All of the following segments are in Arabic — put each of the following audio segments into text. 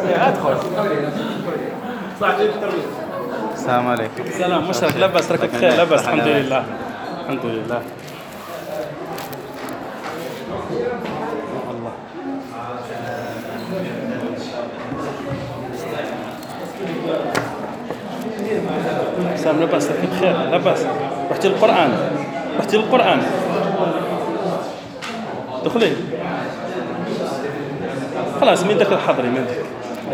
ادخل. السلام عليكم. السلام مشرف، لاباس؟ راك بخير؟ لاباس الحمد لله الحمد لله. الله سلام، لاباس؟ راك بخير؟ لاباس؟ رحتي للقرآن دخلي خلاص. من داك الحضري من داك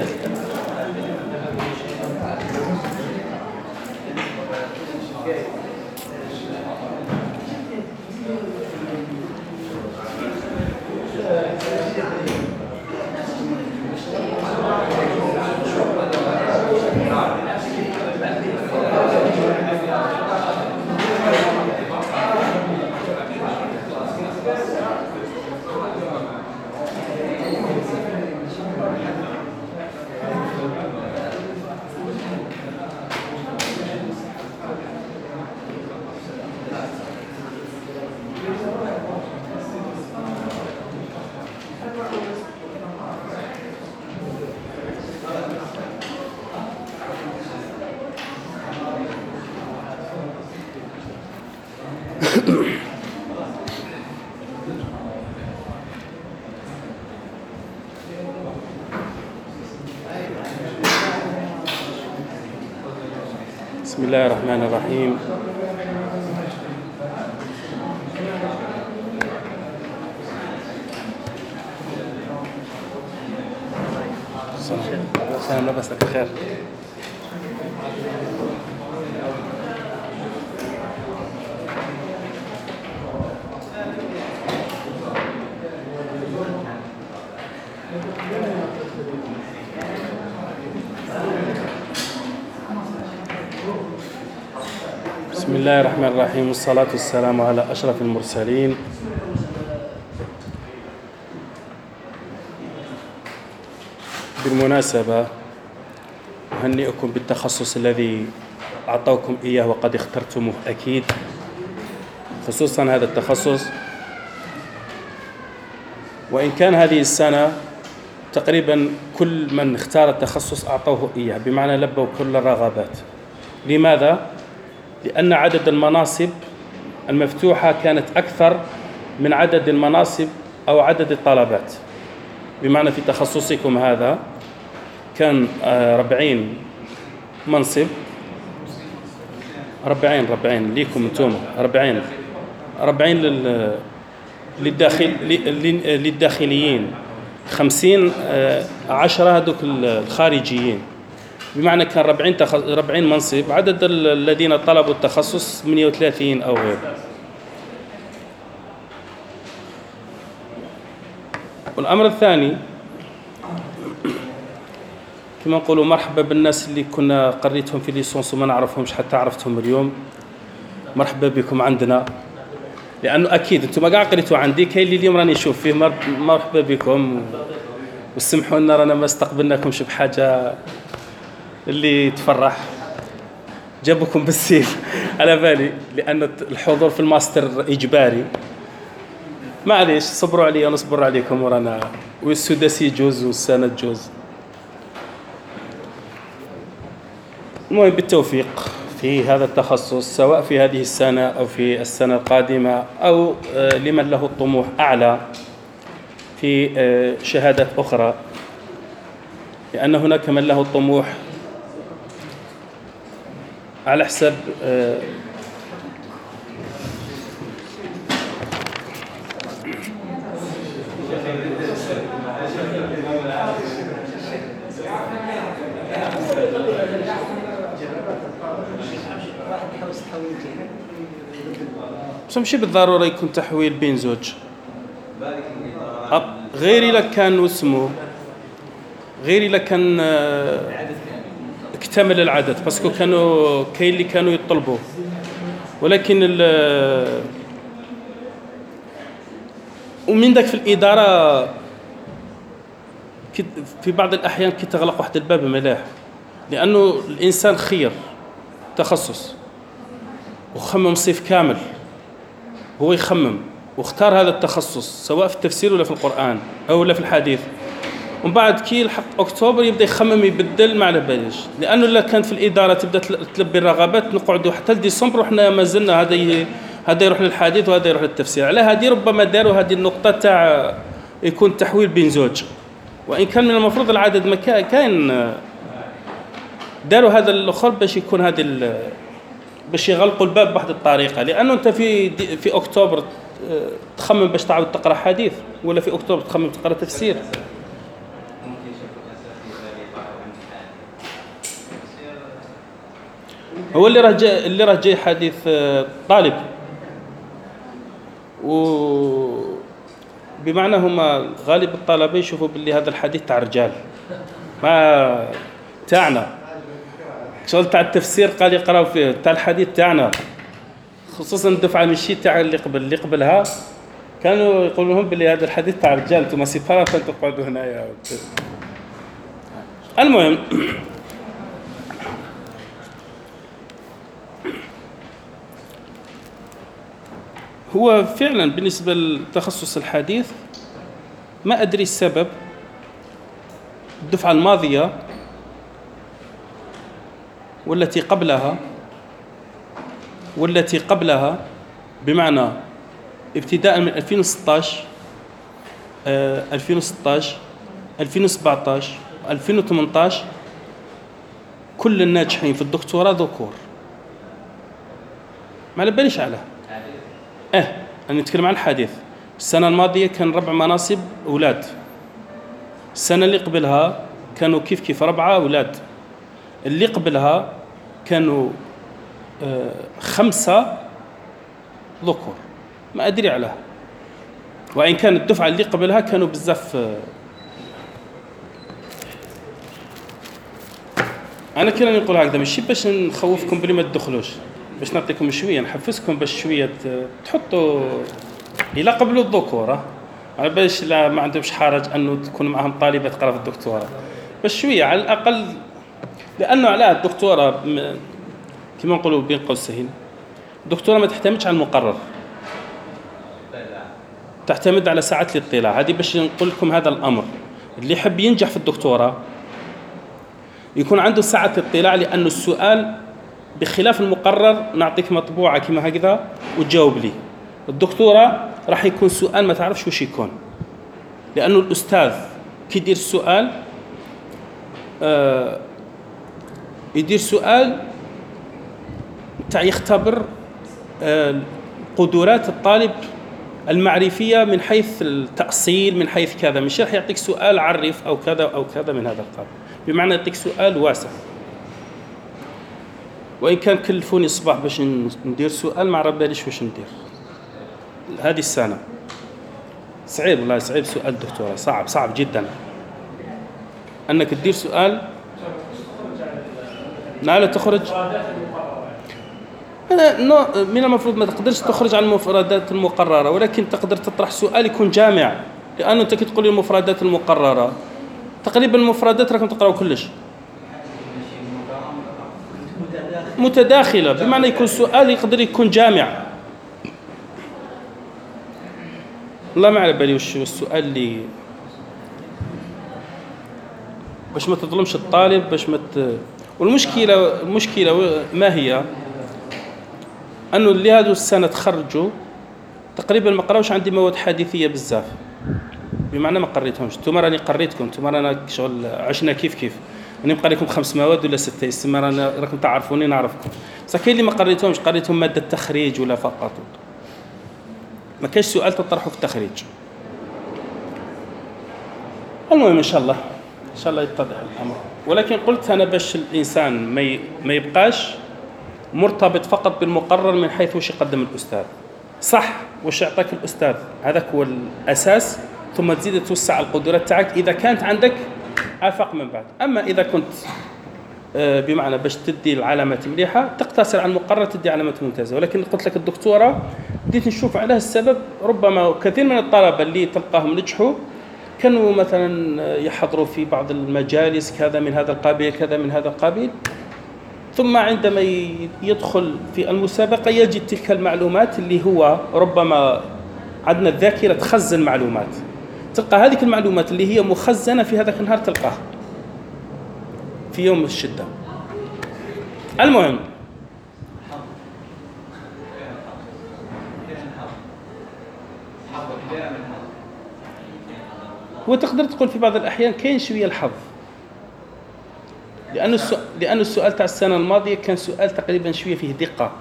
بسم الله الرحمن الرحيم. سلام، لاباس؟ لك بخير؟ بسم الله الرحمن الرحيم، والصلاة والسلام على أشرف المرسلين. بالمناسبة أهنئكم بالتخصص الذي أعطوكم إياه وقد اخترتموه أكيد، خصوصا هذا التخصص، وإن كان هذه السنة تقريبا كل من اختار التخصص أعطوه إياه، بمعنى لبوا كل الرغبات. لماذا؟ لأن عدد المناصب المفتوحة كانت أكثر من عدد المناصب أو عدد الطلبات. بمعنى في تخصصكم هذا كان 40 منصب، 40 ليكم انتم، 40 للداخليين، 50 10 هذوك الخارجيين. بمعنى كان 40 منصب. عدد الذين طلبوا التخصص 38 أو غير. والأمر الثاني كما نقولوا مرحبا بالناس اللي كنا قريتهم في ليسونس وما نعرفهمش حتى عرفتهم اليوم. مرحبا بكم عندنا، لأنه أكيد أنتم كاع قريتوا عندي، كاين اللي اليوم راني نشوف فيه. مرحبا بكم، وسمحوا لنا رانا ما استقبلناكمش بحاجة اللي تفرح. جابوكم بالسيل على بالي، لأن الحضور في الماستر إجباري. معليش، صبروا علي ونصبر عليكم ورانا، والسداسي يجوز والسنة تجوز. المهم بالتوفيق في هذا التخصص، سواء في هذه السنة أو في السنة القادمة، أو لمن له الطموح أعلى في شهادات أخرى، لأن هناك من له الطموح على حسب بس ماشي بالضرورة يكون تحويل بين زوج، غير إلا كان اسمه، غير إلا كان اكتمل العدد، باسكو كانوا كاين اللي كانوا يطلبوا، ولكن ومن ذاك في الإدارة في بعض الأحيان كي تغلق واحد الباب ملاح، لأنه الإنسان خير تخصص وخمم صيف كامل، هو يخمم واختار هذا التخصص سواء في التفسير ولا في القرآن أو ولا في الحديث، ومن بعد كي يلحق اكتوبر يبدا يخمم يبدل ما على باليش، لانه الا كانت في الاداره تبدا تلبي الرغبات نقعدوا حتى لديسمبر وحنا ما زلنا هذا يروح للحديث وهذا يروح للتفسير. على هذه ربما داروا هذه النقطه تاع يكون تحويل بين زوج، وان كان من المفروض العدد ما كاين داروا هذا الاخر باش يكون باش يغلقوا الباب بواحد الطريقه، لانه انت في اكتوبر تخمم باش تعاود تقرا حديث، ولا في اكتوبر تخمم تقرا تفسير. هو اللي راه جاي حديث طالب، و بمعنى هما غالب الطلبه يشوفوا باللي هذا الحديث تاع الرجال ما تاعنا، شغل تاع التفسير قال يقراو فيه، تاع الحديث تاعنا خصوصا الدفعه ماشي تاع اللي قبلها كانوا يقولوا لهم باللي هذا الحديث تاع الرجال، انتم سي با فانتم تقعدوا هنايا. المهم هو فعلا بالنسبة لتخصص الحديث ما أدري السبب، الدفعة الماضية والتي قبلها بمعنى ابتداء من 2016 2017 2018 كل الناجحين في الدكتوراه ذكور، ما على باليش عليه. أنا نتكلم عن الحديث. السنة الماضية كان 4 مناصب أولاد، السنة اللي قبلها كانوا كيف 4 أولاد، اللي قبلها كانوا 5 ذكور، ما أدري عليها. وإن كان الدفعة اللي قبلها كانوا بزاف. أنا كنا نقول هكذا ماشي باش نخوفكم بلي ما تدخلوش، باش نعطيكم شويه نحفزكم باش شويه تحطوا الى قبلوا الذكوره، على باش لا ما عندهمش حرج انه تكون معهم طالبه تقرا في الدكتوراه، بس شويه على الاقل، لانه على الدكتوراه كما نقولوا بين قوسين الدكتوراه ما تعتمدش على المقرر، تعتمد على ساعات الاطلاع. هذه باش نقول لكم هذا الامر، اللي يحب ينجح في الدكتوراه يكون عنده ساعه اطلاع، لانه السؤال بخلاف المقرر نعطيك مطبوعة كما هكذا وتجاوب لي. الدكتوراه راح يكون سؤال ما تعرفش وش يكون، لأنه الأستاذ كي يدير سؤال تاع يختبر قدرات الطالب المعرفية من حيث التأصيل، من حيث كذا، مش راح يعطيك سؤال عرف أو كذا أو كذا من هذا القبيل، بمعنى يعطيك سؤال واسع. وإن كان كلفوني الصباح باش ندير سؤال ما عرف باليش واش ندير هذه السنة، صعيب والله صعيب سؤال الدكتوراه، صعب جدا أنك تدير سؤال لا تخرج. من المفروض ما تقدرش تخرج عن المفردات المقررة، ولكن تقدر تطرح سؤال يكون جامع، لأنه أنت كي تقول لي المفردات المقررة تقريبا المفردات راكم تقراوا كلش متداخلة، بمعنى يكون سؤال يقدر يكون جامع. الله ما على بالي وش السؤال اللي باش ما تظلمش الطالب، باش ما المشكلة ما هي؟ أنه اللي هذو السنة تخرجوا تقريبا ما قراوش عندي مواد حديثية بزاف، بمعنى ما قريتهمش. انتم راني قريتكم، انتم رانا شغل عشنا كيف راني نبقى لكم 5 مواد ولا 6، يسمى راكم تعرفوني نعرفكم. بصح كاين اللي ما قريتهمش، قريتهم مادة التخريج ولا فقط، ما كاينش سؤال تطرحه في التخريج. المهم ان شاء الله يتضح الامر، ولكن قلت انا باش الانسان ما يبقاش مرتبط فقط بالمقرر من حيث وش يقدم الاستاذ. صح وش يعطيك الاستاذ هذاك هو الاساس، ثم تزيد توسع القدرات تاعك اذا كانت عندك آفاق من بعد. اما اذا كنت بمعنى باش تدي العلامات مليحه تقتصر على المقرر تدي علامات ممتازه. ولكن قلت لك الدكتوراه بديت نشوف عليها السبب، ربما كثير من الطلبه اللي تلقاهم نجحوا كانوا مثلا يحضروا في بعض المجالس كذا من هذا القبيل كذا من هذا القبيل، ثم عندما يدخل في المسابقة يجد تلك المعلومات اللي هو ربما عندنا الذاكرة تخزن معلومات، تلقى هذه المعلومات اللي هي مخزنة في هذاك النهار تلقاها في يوم الشدة. المهم وتقدر تقول في بعض الأحيان كاين شوية الحظ، لأن السؤال تاع السنة الماضية كان سؤال تقريبا شوية فيه دقة،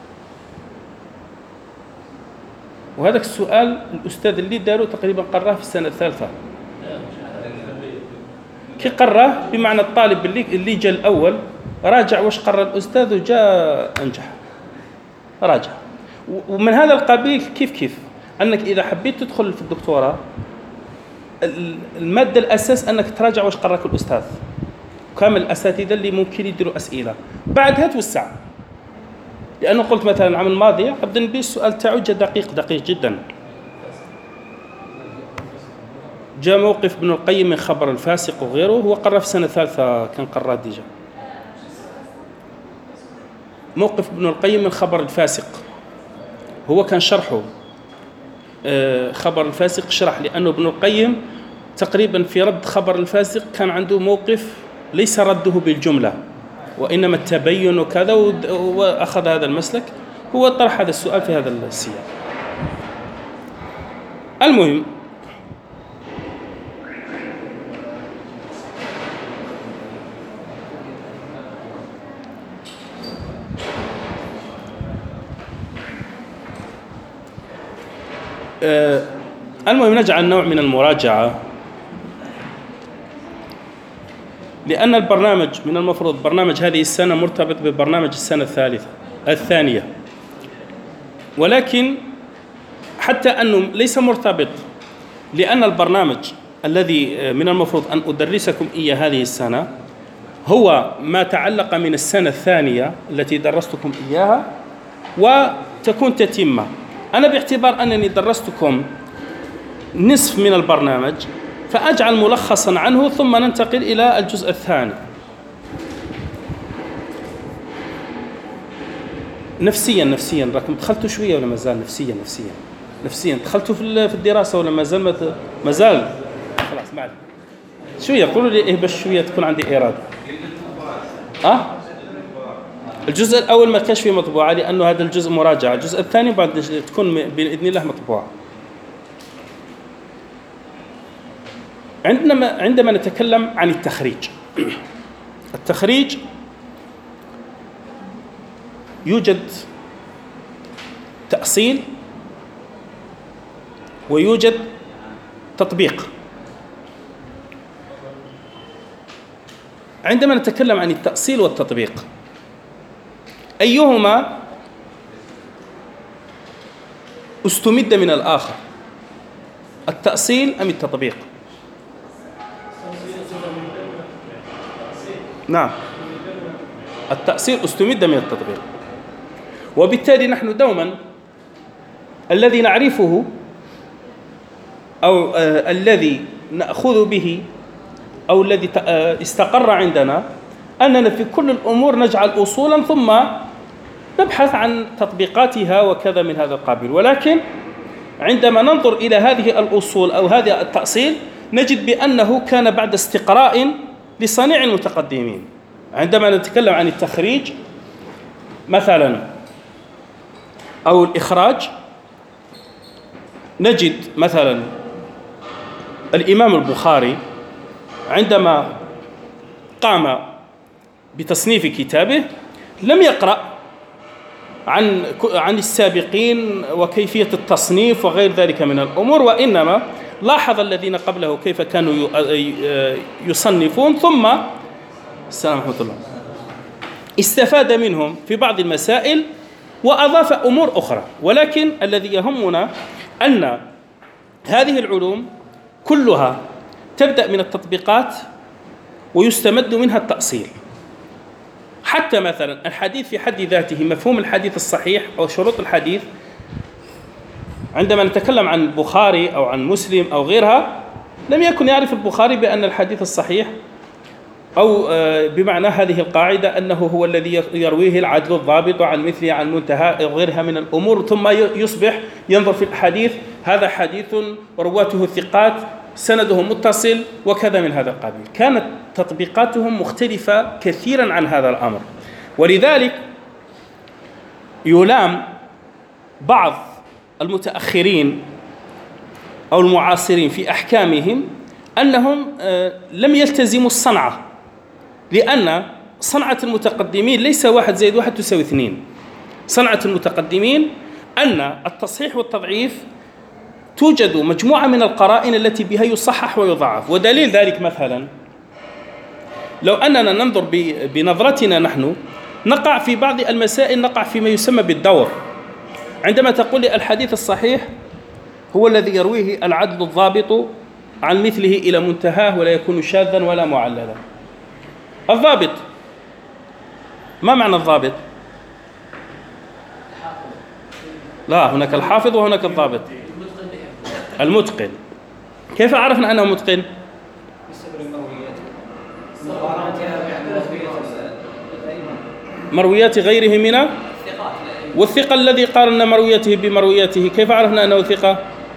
وهذاك السؤال الأستاذ اللي دارو تقريبا قراه في السنة الثالثة. كي قراه بمعنى الطالب اللي جاء الأول راجع واش قرر الأستاذ وجاء أنجح راجع. ومن هذا القبيل كيف أنك إذا حبيت تدخل في الدكتوراه المادة الأساس أنك تراجع واش قررك الأستاذ، كامل الأساتذة اللي ممكن يديروا أسئلة بعدها توسع. لأنه قلت مثلا العام الماضي عبد النبي السؤال تاعو جا دقيق جدا، جاء موقف ابن القيم من خبر الفاسق وغيره، هو قرأ في سنة ثالثة كان قرأ ديجا موقف ابن القيم من خبر الفاسق، هو كان شرحه خبر الفاسق شرح، لأنه ابن القيم تقريبا في رد خبر الفاسق كان عنده موقف ليس رده بالجملة وإنما التبين وكذا، وأخذ هذا المسلك، هو طرح هذا السؤال في هذا السياق. المهم نجعل نوع من المراجعة، لأن البرنامج من المفروض برنامج هذه السنة مرتبط ببرنامج السنة الثانية، ولكن حتى أنه ليس مرتبط، لأن البرنامج الذي من المفروض أن أدرسكم إياه هذه السنة هو ما تعلق من السنة الثانية التي درستكم إياها وتكون تتمة. أنا باعتبار أنني درستكم نصف من البرنامج فأجعل ملخصا عنه ثم ننتقل إلى الجزء الثاني. نفسيا راكم دخلتوا شوية ولا مازال؟ نفسيا دخلتوا في الدراسة ولا مازال؟ خلاص معلم شوية قولوا لي إيه باش شوية تكون عندي إرادة. الجزء الأول ما كانش فيه مطبوعة لأنه هذا الجزء مراجعة، الجزء الثاني بعد تكون بإذن الله مطبوعة. عندما نتكلم عن التخريج يوجد تأصيل ويوجد تطبيق. عندما نتكلم عن التأصيل والتطبيق أيهما استمد من الآخر، التأصيل أم التطبيق؟ نعم، التأصيل استمد من التطبيق، وبالتالي نحن دوما الذي نعرفه أو الذي نأخذ به أو الذي استقر عندنا أننا في كل الأمور نجعل أصولا ثم نبحث عن تطبيقاتها وكذا من هذا القابل. ولكن عندما ننظر إلى هذه الأصول أو هذا التأصيل نجد بأنه كان بعد استقراء لصنيع المتقدمين. عندما نتكلم عن التخريج مثلا أو الإخراج نجد مثلا الإمام البخاري عندما قام بتصنيف كتابه لم يقرأ عن السابقين وكيفية التصنيف وغير ذلك من الأمور، وإنما لاحظ الذين قبله كيف كانوا يصنفون ثم السلام ورحمة الله استفاد منهم في بعض المسائل وأضاف أمور أخرى. ولكن الذي يهمنا أن هذه العلوم كلها تبدأ من التطبيقات ويستمد منها التأصيل. حتى مثلا الحديث في حد ذاته، مفهوم الحديث الصحيح أو شروط الحديث، عندما نتكلم عن البخاري أو عن مسلم أو غيرها لم يكن يعرف البخاري بأن الحديث الصحيح أو بمعنى هذه القاعدة أنه هو الذي يرويه العدل الضابط عن مثله عن منتهى غيرها من الأمور، ثم يصبح ينظر في الحديث هذا حديث رواته ثقات سنده متصل وكذا من هذا القبيل. كانت تطبيقاتهم مختلفة كثيرا عن هذا الأمر، ولذلك يلام بعض المتأخرين أو المعاصرين في أحكامهم أنهم لم يلتزموا الصنعة، لأن صنعة المتقدمين ليس 1 زائد 1 تساوي 2. صنعة المتقدمين أن التصحيح والتضعيف توجد مجموعة من القرائن التي بها يصحح ويضعف. ودليل ذلك مثلا لو أننا ننظر بنظرتنا نحن نقع في بعض المسائل، نقع فيما يسمى بالدور. عندما تقول لي الحديث الصحيح هو الذي يرويه العدل الضابط عن مثله إلى منتهاه ولا يكون شاذا ولا معللا. الضابط، ما معنى الضابط؟ لا، هناك الحافظ وهناك الضابط. المتقن. كيف عرفنا أنه متقن؟ مرويات غيره من والثقة الذي قارن مرويته بمرويته، كيف عرفنا أنه ثقة؟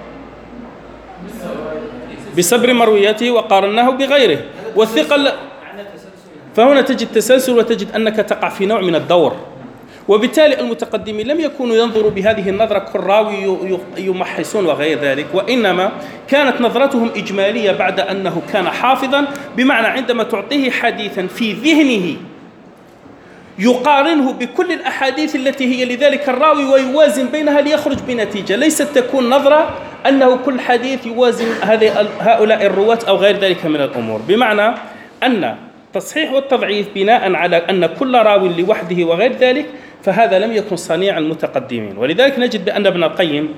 بصبر مرويته وقارناه بغيره. والثقة فهنا تجد تسلسل وتجد أنك تقع في نوع من الدور. وبالتالي المتقدمين لم يكونوا ينظروا بهذه النظرة كل راوي يمحصون وغير ذلك، وإنما كانت نظرتهم إجمالية بعد أنه كان حافظا، بمعنى عندما تعطيه حديثا في ذهنه يقارنه بكل الأحاديث التي هي لذلك الراوي ويوازن بينها ليخرج بنتيجة، ليست تكون نظرة أنه كل حديث يوازن هؤلاء الرواة أو غير ذلك من الأمور. بمعنى أن التصحيح والتضعيف بناء على أن كل راوي لوحده وغير ذلك، فهذا لم يكن صنيع المتقدمين. ولذلك نجد بأن ابن القيم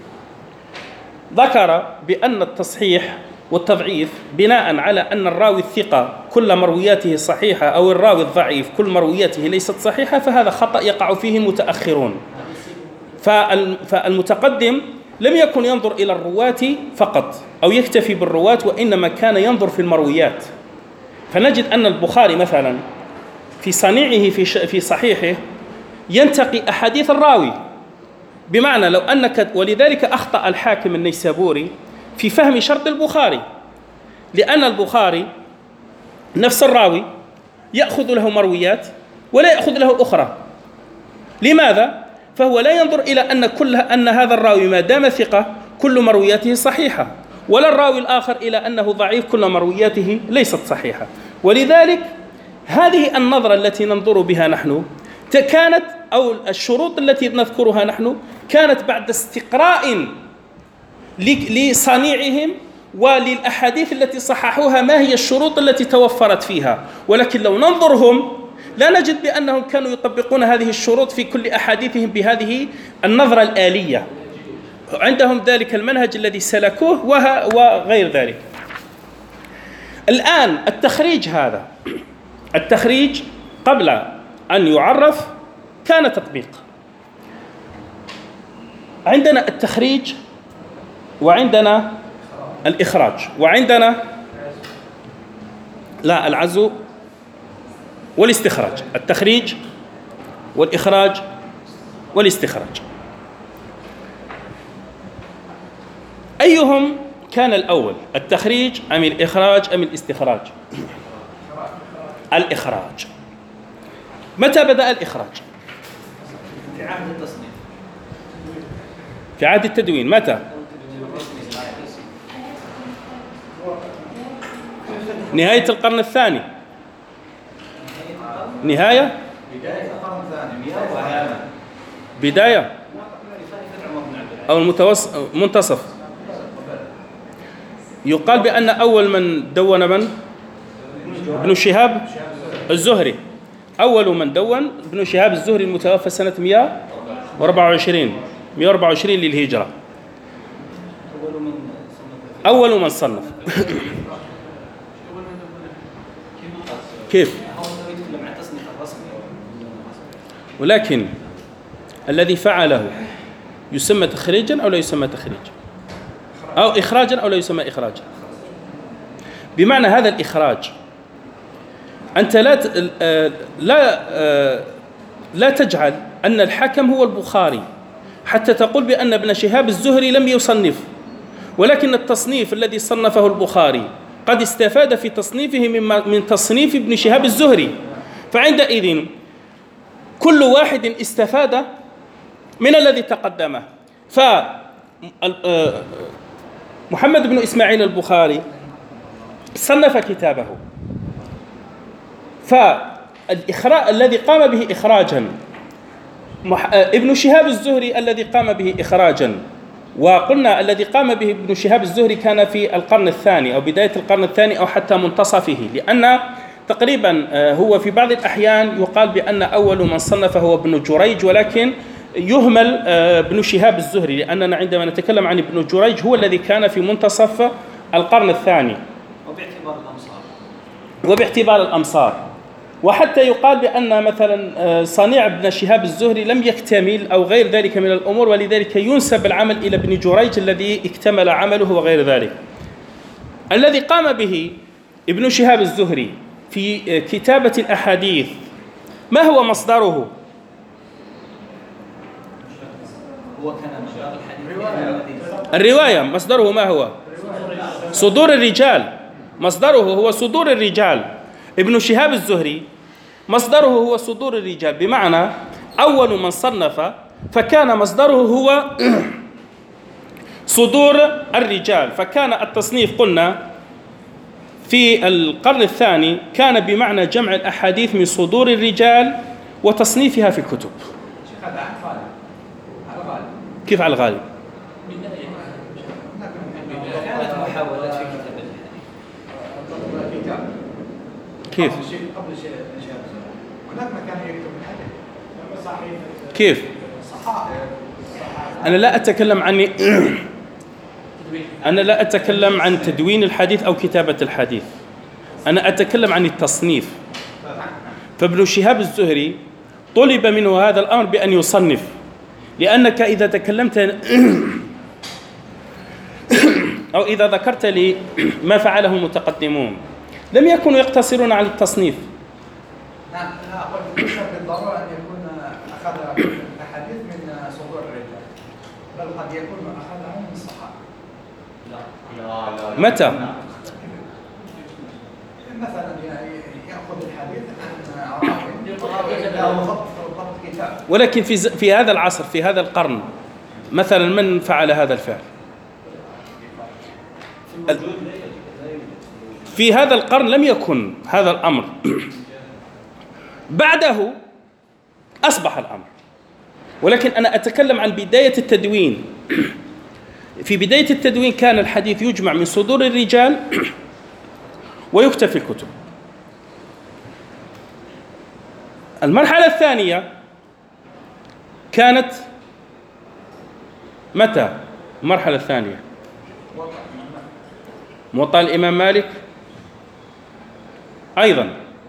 ذكر بأن التصحيح والتضعيف بناء على أن الراوي الثقة كل مروياته صحيحة أو الراوي الضعيف كل مروياته ليست صحيحة، فهذا خطأ يقع فيه المتأخرون. فالمتقدم لم يكن ينظر إلى الرواة فقط أو يكتفي بالرواة، وإنما كان ينظر في المرويات. فنجد أن البخاري مثلا في صنيعه في صحيحه ينتقي أحاديث الراوي، بمعنى لو أنك، ولذلك أخطأ الحاكم النيسابوري في فهم شرط البخاري، لأن البخاري نفس الراوي يأخذ له مرويات ولا يأخذ له أخرى. لماذا؟ فهو لا ينظر إلى أن هذا الراوي ما دام ثقة كل مروياته صحيحة، ولا الراوي الآخر إلى أنه ضعيف كل مروياته ليست صحيحة. ولذلك هذه النظرة التي ننظر بها نحن كانت، أو الشروط التي نذكرها نحن كانت بعد استقراء لصنيعهم وللأحاديث التي صححوها ما هي الشروط التي توفرت فيها. ولكن لو ننظرهم لا نجد بأنهم كانوا يطبقون هذه الشروط في كل أحاديثهم بهذه النظرة الآلية. عندهم ذلك المنهج الذي سلكوه وغير ذلك. الآن التخريج، هذا التخريج قبل أن يعرف كان تطبيق. عندنا التخريج وعندنا الإخراج وعندنا العزو والاستخراج. التخريج والإخراج والاستخراج، أيهم كان الأول، التخريج أم الإخراج أم الاستخراج؟ الإخراج. متى بدأ الإخراج؟ في عهد التصنيف، في عهد التدوين. متى؟ نهاية القرن الثاني، نهاية بداية القرن الثاني، بداية أو منتصف. يقال بأن أول من دون من؟ ابن شهاب الزهري. أول من دون ابن شهاب الزهري المتوفى سنة 124 للهجرة. أول من صنف. كيف؟ ولكن الذي فعله يسمى تخريجا أو لا يسمى تخريجا، أو إخراجا أو لا يسمى إخراجا. بمعنى هذا الإخراج أنت لا تجعل أن الحكم هو البخاري حتى تقول بأن ابن شهاب الزهري لم يصنف، ولكن التصنيف الذي صنفه البخاري قد استفاد في تصنيفه من تصنيف ابن شهاب الزهري، فعندئذ كل واحد استفاد من الذي تقدمه. فمحمد بن إسماعيل البخاري صنف كتابه، فالإخراج الذي قام به إخراجا ابن شهاب الزهري الذي قام به إخراجا، وقلنا الذي قام به ابن شهاب الزهري كان في القرن الثاني أو بداية القرن الثاني أو حتى منتصفه، لأن تقريبا هو في بعض الأحيان يقال بأن أول من صنف هو ابن جريج، ولكن يهمل ابن شهاب الزهري، لأننا عندما نتكلم عن ابن جريج هو الذي كان في منتصف القرن الثاني وباعتبار الأمصار. وحتى يقال بأن مثلا صنيع ابن شهاب الزهري لم يكتمل أو غير ذلك من الأمور، ولذلك ينسب العمل إلى ابن جريج الذي اكتمل عمله وغير ذلك. الذي قام به ابن شهاب الزهري في كتابة الأحاديث ما هو مصدره؟ هو كان مصدر الحديث الرواية. مصدره ما هو؟ صدور الرجال. مصدره هو صدور الرجال. ابن شهاب الزهري مصدره هو صدور الرجال، بمعنى أول من صنف فكان مصدره هو صدور الرجال. فكان التصنيف قلنا في القرن الثاني كان بمعنى جمع الأحاديث من صدور الرجال وتصنيفها في كتب. كيف على الغالب؟ كانت محاولات في كتاب الحديث. كيف؟ قبل شيء هناك مكان يكتب الحديث صحيح. كيف؟ أنا لا أتكلم عن تدوين الحديث أو كتابة الحديث، أنا أتكلم عن التصنيف. فابن شهاب الزهري طلب منه هذا الأمر بأن يصنف، لأنك إذا تكلمت أو إذا ذكرت لي ما فعله المتقدمون لم يكونوا يقتصرون على التصنيف. نعم، أنا أقول ليس بالضرورة أن يكون أخذ الحديث من صدور الرجال، بل قد يكون أخذه من الصحابة. لا. متى؟ مثلا يأخذ الحديث عن راوي له ضبط كتاب. ولكن في هذا العصر، في هذا القرن مثلا، من فعل هذا الفعل؟ في هذا القرن لم يكن هذا الأمر. بعده أصبح الأمر، ولكن أنا أتكلم عن بداية التدوين. في بداية التدوين كان الحديث يجمع من صدور الرجال ويكتب في الكتب. المرحلة الثانية كانت متى؟ المرحلة الثانية موطأ الإمام مالك، أيضا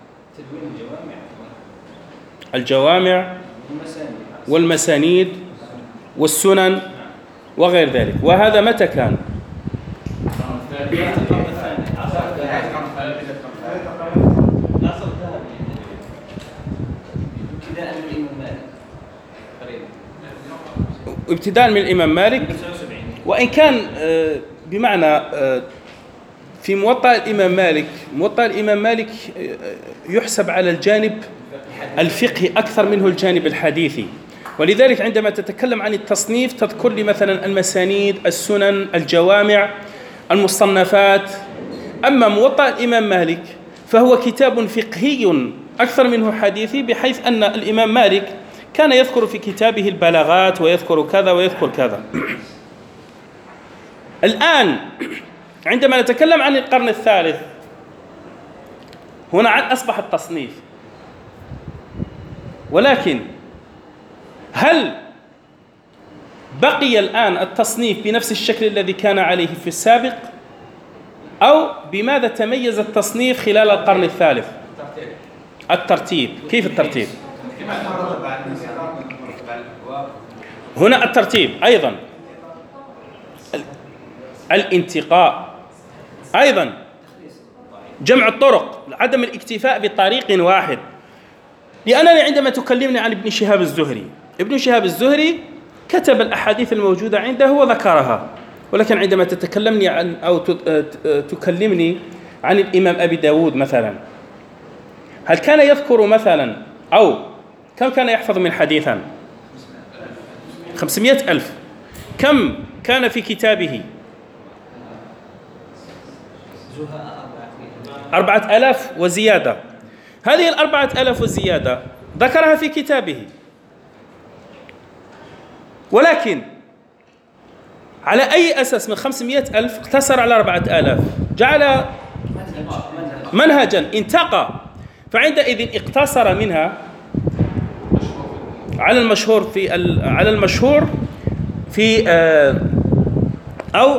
الجوامع والمسانيد والسنن وغير ذلك. وهذا متى كان؟ ابتداء من الإمام مالك، وإن كان بمعنى في موطأ الإمام مالك يحسب على الجانب الفقهي أكثر منه الجانب الحديثي، ولذلك عندما تتكلم عن التصنيف تذكر لي مثلا المسانيد، السنن، الجوامع، المصنفات. أما موطأ الإمام مالك فهو كتاب فقهي أكثر منه حديثي، بحيث أن الإمام مالك كان يذكر في كتابه البلاغات ويذكر كذا ويذكر كذا. الآن عندما نتكلم عن القرن الثالث هنا أصبح التصنيف، ولكن هل بقي الآن التصنيف بنفس الشكل الذي كان عليه في السابق، أو بماذا تميز التصنيف خلال القرن الثالث؟ الترتيب. كيف الترتيب؟ هنا الترتيب، أيضا الانتقاء، أيضا جمع الطرق، عدم الاكتفاء بطريق واحد. لأنني عندما تكلمني عن ابن شهاب الزهري كتب الأحاديث الموجودة عنده وذكرها، ولكن عندما تتكلمني عن أو تكلمني عن الإمام أبي داود مثلا، هل كان يذكر مثلا أو كم كان يحفظ من حديثا؟ 500,000. كم كان في كتابه؟ 4,000 وزيادة. هذه 4,000 وزيادة ذكرها في كتابه، ولكن على أي أساس من 500,000 اقتصر على 4,000؟ جعل منهجا انتقى، فعندئذ اقتصر منها على المشهور في أو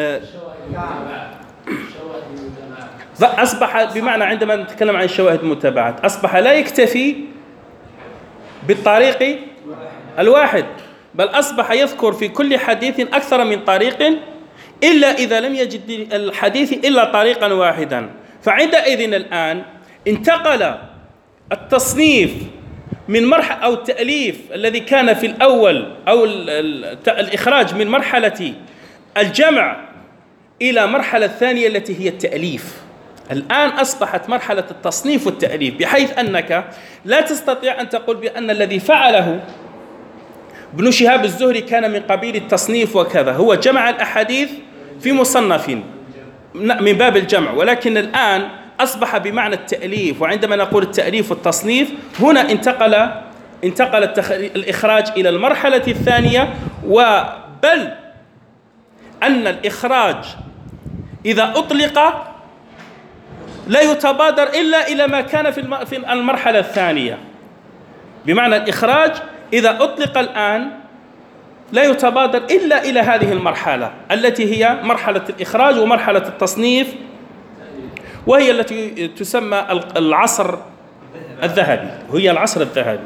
أصبح بمعنى عندما نتكلم عن الشواهد المتابعات أصبح لا يكتفي بالطريق الواحد، بل أصبح يذكر في كل حديث أكثر من طريق إلا إذا لم يجد الحديث إلا طريقا واحدا. فعندئذ الآن انتقل التصنيف من مرحلة أو التأليف الذي كان في الأول أو الإخراج من مرحلة الجمع إلى مرحلة ثانية التي هي التأليف. الآن أصبحت مرحلة التصنيف والتأليف، بحيث أنك لا تستطيع أن تقول بأن الذي فعله ابن شهاب الزهري كان من قبيل التصنيف وكذا، هو جمع الأحاديث في مصنف من باب الجمع، ولكن الآن أصبح بمعنى التأليف. وعندما نقول التأليف والتصنيف هنا انتقل الإخراج إلى المرحلة الثانية، وبل أن الإخراج إذا أطلق لا يتبادر إلا إلى ما كان في المرحلة الثانية. بمعنى الإخراج إذا أطلق الآن لا يتبادر إلا إلى هذه المرحلة التي هي مرحلة الإخراج ومرحلة التصنيف، وهي التي تسمى العصر الذهبي، هي العصر الذهبي.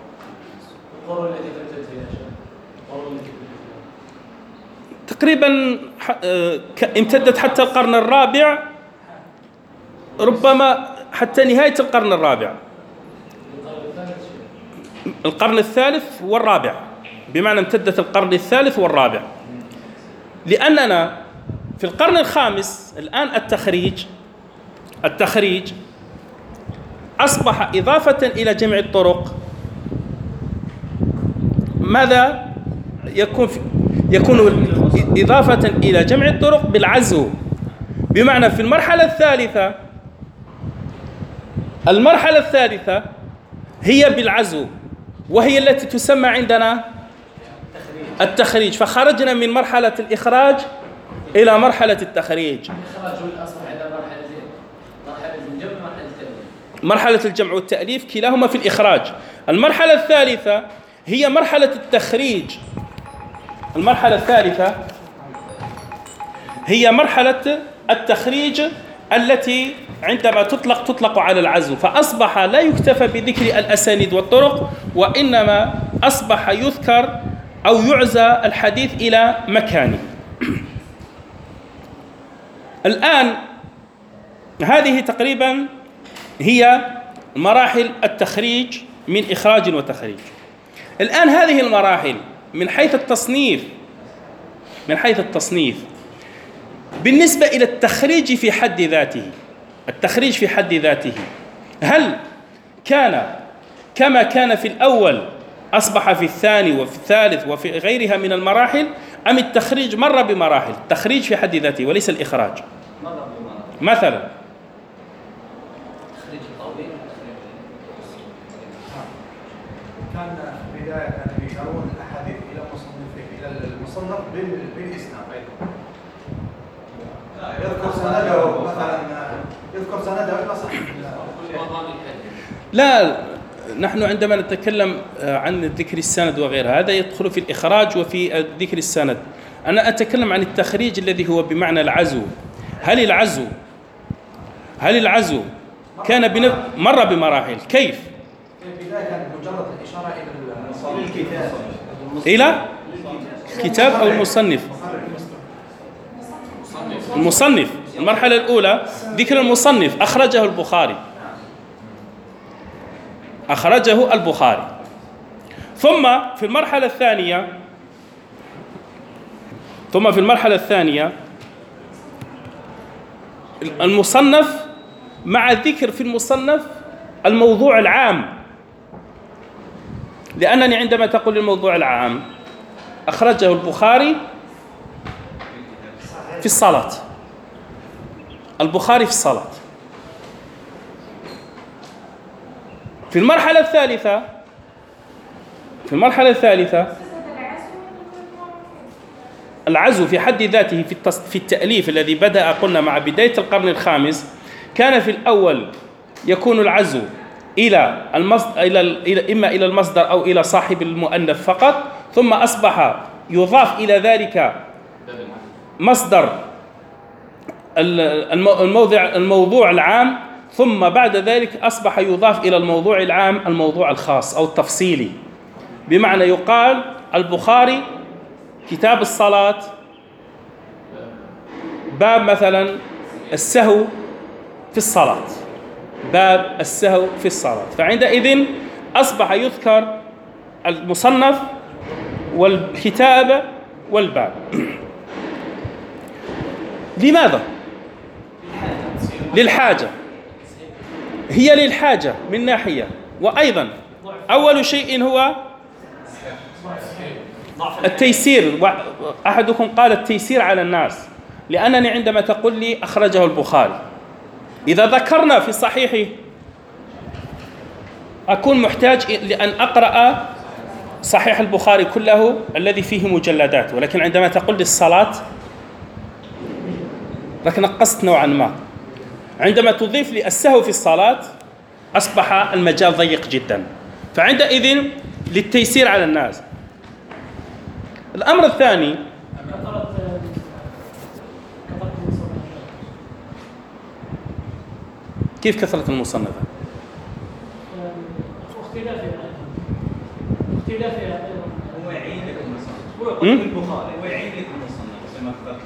تقريبا امتدت حتى القرن الرابع، ربما حتى نهاية القرن الرابع، القرن الثالث والرابع، بمعنى امتدت القرن الثالث والرابع. لأننا في القرن الخامس الآن التخريج أصبح إضافة إلى جمع الطرق. ماذا يكون إضافة إلى جمع الطرق بالعزو، بمعنى في المرحلة الثالثة هي بالعزو، وهي التي تسمى عندنا التخريج. فخرجنا من مرحلة الإخراج إلى مرحلة التخريج. مرحلة الجمع والتأليف كلاهما في الإخراج. المرحلة الثالثة هي مرحلة التخريج. المرحلة الثالثة هي مرحلة التخريج التي عندما تطلق على العزو، فأصبح لا يكتفى بذكر الأسانيد والطرق، وإنما أصبح يذكر أو يعزى الحديث إلى مكانه. الآن هذه تقريبا هي مراحل التخريج من إخراج وتخريج. الآن هذه المراحل من حيث التصنيف بالنسبة إلى التخريج في حد ذاته، هل كان كما كان في الأول أصبح في الثاني وفي الثالث وفي غيرها من المراحل، أم التخريج مر بمراحل؟ التخريج في حد ذاته وليس الإخراج. مثلا كان بداية كانوا يشارون الأحاديث إلى المصنف بالإسناد، يذكر سنده صحيح. لا، نحن عندما نتكلم عن ذكر السند وغيرها هذا يدخل في الإخراج وفي ذكر السند. أنا أتكلم عن التخريج الذي هو بمعنى العزو. هل العزو كان مر بمراحل؟ كيف؟ البداية كانت مجرد الإشارة إلى الكتاب أو المصنف. المرحلة الأولى ذكر المصنف، أخرجه البخاري. ثم في المرحلة الثانية ثم في المرحلة الثانية المصنف، مع ذكر في المصنف الموضوع العام، لأنني عندما تقول الموضوع العام أخرجه البخاري في الصلاة، البخاري في الصلاة. في المرحلة الثالثة العزو في حد ذاته في التأليف الذي بدأ قلنا مع بداية القرن الخامس، كان في الأول يكون العزو إلى إما إلى المصدر أو إلى صاحب المؤلف فقط، ثم أصبح يضاف إلى ذلك مصدر الموضوع العام، ثم بعد ذلك أصبح يضاف إلى الموضوع العام الموضوع الخاص أو التفصيلي، بمعنى يقال البخاري كتاب الصلاة باب مثلا السهو في الصلاة، باب السهو في الصلاة، فعندئذ أصبح يذكر المصنف والكتاب والباب. لماذا؟ للحاجة، هي للحاجة من ناحية، وأيضا أول شيء هو التيسير. أحدكم قال التيسير على الناس، لأنني عندما تقول لي أخرجه البخاري، إذا ذكرنا في صحيحه أكون محتاج لأن أقرأ صحيح البخاري كله الذي فيه مجلدات، ولكن عندما تقول لي الصلاة لكن نقصت نوعا ما. عندما تضيف لي السهو في الصلاة أصبح المجال ضيق جدا، فعندئذ للتيسير على الناس. الأمر الثاني كيف كثرة المصنفة؟ اختلافها هو يعين لك المصنف، هو يقول البخاري هو يعين لك المصنف زي ما اخترت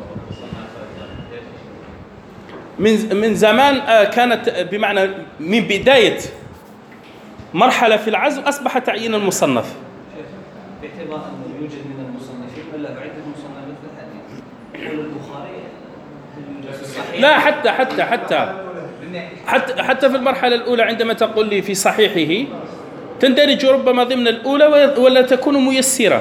من زمان كانت، بمعنى من بداية مرحلة في العزو أصبح تعيين المصنف، باعتبار أنه يوجد من المصنفين بل عدة مصنفات في الحديث، يقول البخاري لا حتى في المرحلة الأولى عندما تقول لي في صحيحه تندرج ربما ضمن الأولى ولا تكون ميسرة،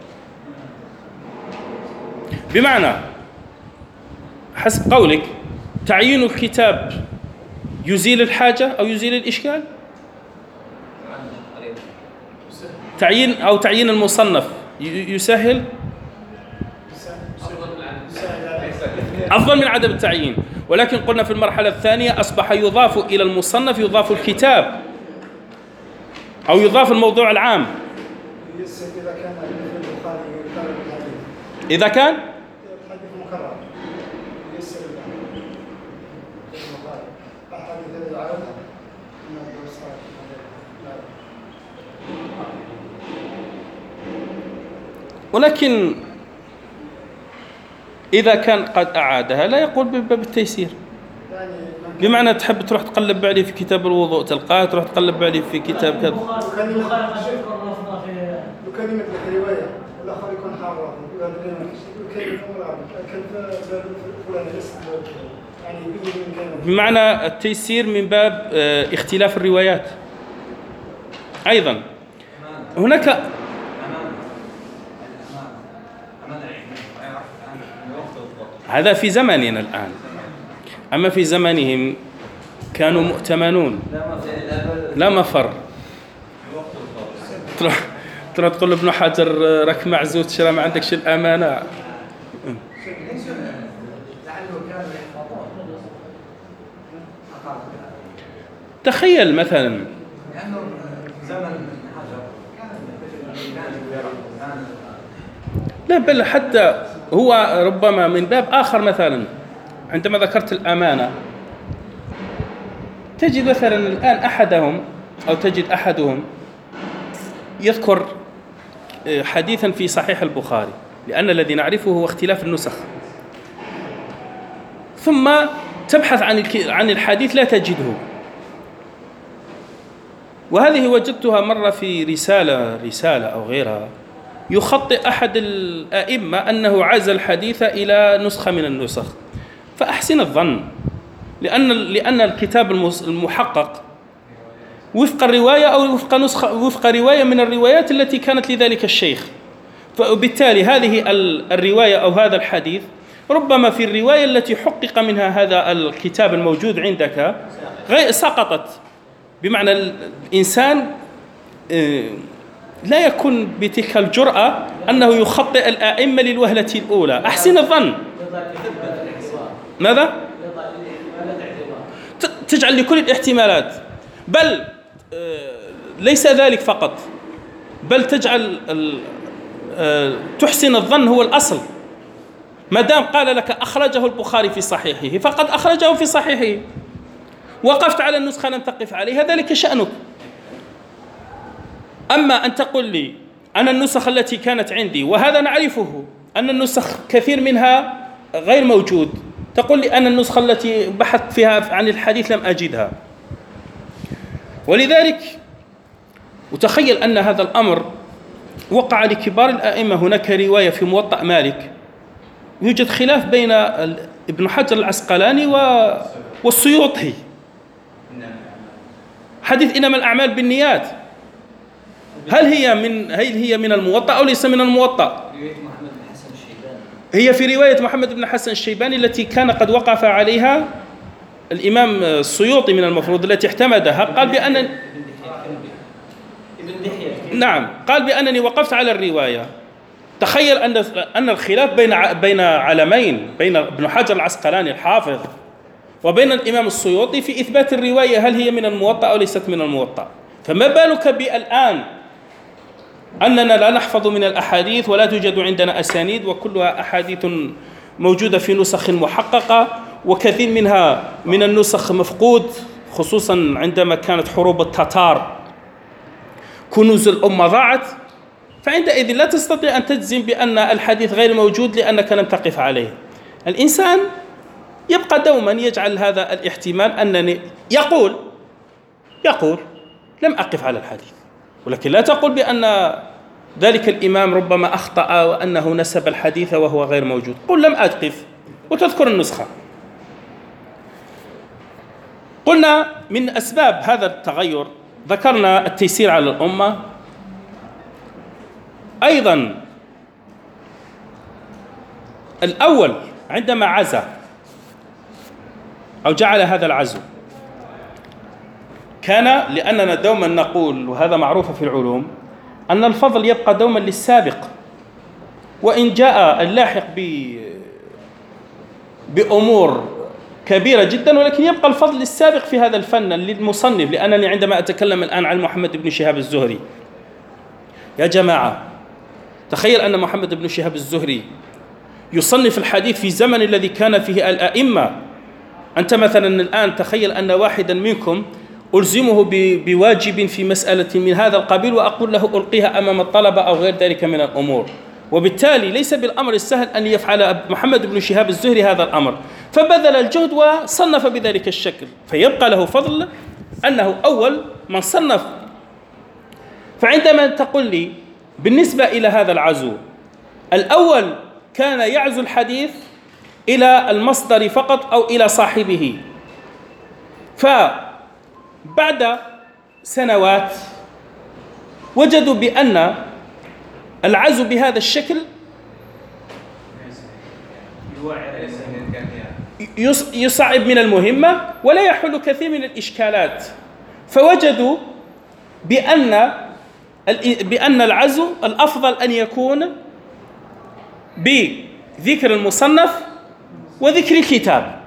بمعنى حسب قولك تعيين الكتاب يزيل الحاجة أو يزيل الإشكال، تعيين المصنف يسهل أفضل من عدم التعيين. ولكن قلنا في المرحلة الثانية أصبح يضاف إلى المصنف يضاف الكتاب أو يضاف الموضوع العام. إذا كان ولكن إذا كان قد أعادها لا يقول بباب التيسير، بمعنى تحب تروح تقلب عليه في كتاب الوضوء تلقاه، تروح تقلب عليه في كتاب كذا. وكلمة الرواية والآخر يكون حاضر بمعنى التيسير من باب اختلاف الروايات. أيضا هناك هذا في زماننا الآن، أما في زمانهم كانوا مؤتمنون لا مفر. ترى تقول ابن حجر راك معزول تشرى ما عندكش الأمانة. تخيل مثلا لا بل حتى هو ربما من باب آخر، مثلا عندما ذكرت الأمانة تجد مثلا الآن أحدهم أو تجد أحدهم يذكر حديثا في صحيح البخاري، لأن الذي نعرفه هو اختلاف النسخ، ثم تبحث عن الحديث لا تجده. وهذه وجدتها مرة في رسالة أو غيرها، يخطئ أحد الأئمة أنه عزى الحديث إلى نسخة من النسخ، فأحسن الظن، لأن الكتاب المحقق وفق الرواية أو وفق رواية من الروايات التي كانت لذلك الشيخ، فبالتالي هذه الرواية أو هذا الحديث ربما في الرواية التي حقق منها هذا الكتاب الموجود عندك سقطت، بمعنى الإنسان لا يكون بتلك الجرأة أنه يخطئ الآئمة للوهلة الأولى. أحسن الظن. ماذا؟ تجعل لكل الاحتمالات، بل ليس ذلك فقط، بل تجعل تحسن الظن هو الأصل. ما دام قال لك أخرجه البخاري في صحيحه فقد أخرجه في صحيحه، وقفت على النسخة لم تقف عليها ذلك شأنك. أما أن تقول لي أنا النسخ التي كانت عندي، وهذا نعرفه أن النسخ كثير منها غير موجود، تقول لي أنا النسخة التي بحثت فيها عن الحديث لم أجدها. ولذلك وتخيل أن هذا الأمر وقع لكبار الآئمة. هناك رواية في موطأ مالك يوجد خلاف بين ابن حجر العسقلاني والسيوطي، حديث إنما الأعمال بالنيات، هل هي من الموطأ أو ليس من الموطأ؟ هي في رواية محمد بن حسن الشيباني التي كان قد وقف عليها الإمام السيوطي من المفروض، التي اعتمدها. قال بأن نعم، قال بأنني وقفت على الرواية. تخيل أن الخلاف بين علمين، بين ابن حجر العسقلاني الحافظ وبين الإمام السيوطي في إثبات الرواية هل هي من الموطأ أو ليست من الموطأ. فما بالك بالآن أننا لا نحفظ من الأحاديث ولا توجد عندنا أسانيد، وكلها أحاديث موجودة في نسخ محققة، وكثير منها من النسخ مفقود، خصوصا عندما كانت حروب التتار كنوز الأمة ضاعت. فعندئذ لا تستطيع أن تجزم بأن الحديث غير موجود لأنك لم تقف عليه. الإنسان يبقى دوما يجعل هذا الاحتمال أنني يقول لم أقف على الحديث، ولكن لا تقول بأن ذلك الإمام ربما أخطأ وأنه نسب الحديث وهو غير موجود. قل لم أقف وتذكر النسخة. قلنا من أسباب هذا التغير ذكرنا التيسير على الأمة، أيضا الأول عندما عزى أو جعل هذا العزو كان، لأننا دوما نقول وهذا معروف في العلوم أن الفضل يبقى دوما للسابق، وإن جاء اللاحق بأمور كبيرة جدا ولكن يبقى الفضل للسابق في هذا الفن للمصنف. لأنني عندما أتكلم الآن عن محمد بن شهاب الزهري، يا جماعة تخيل أن محمد بن شهاب الزهري يصنف الحديث في زمن الذي كان فيه الأئمة. أنت مثلا الآن تخيل أن واحدا منكم ألزمه بواجب في مسألة من هذا القبيل وأقول له ألقيها أمام الطلبة أو غير ذلك من الأمور، وبالتالي ليس بالأمر السهل أن يفعل محمد بن شهاب الزهري هذا الأمر، فبذل الجهد وصنف بذلك الشكل، فيبقى له فضل أنه أول من صنف. فعندما تقول لي بالنسبة إلى هذا العزو، الأول كان يعزو الحديث إلى المصدر فقط أو إلى صاحبه، فبعد سنوات وجدوا بأن العزو بهذا الشكل يصعب من المهمة ولا يحل كثير من الإشكالات، فوجدوا بأن العزو الأفضل أن يكون بذكر المصنف وذكر الكتاب.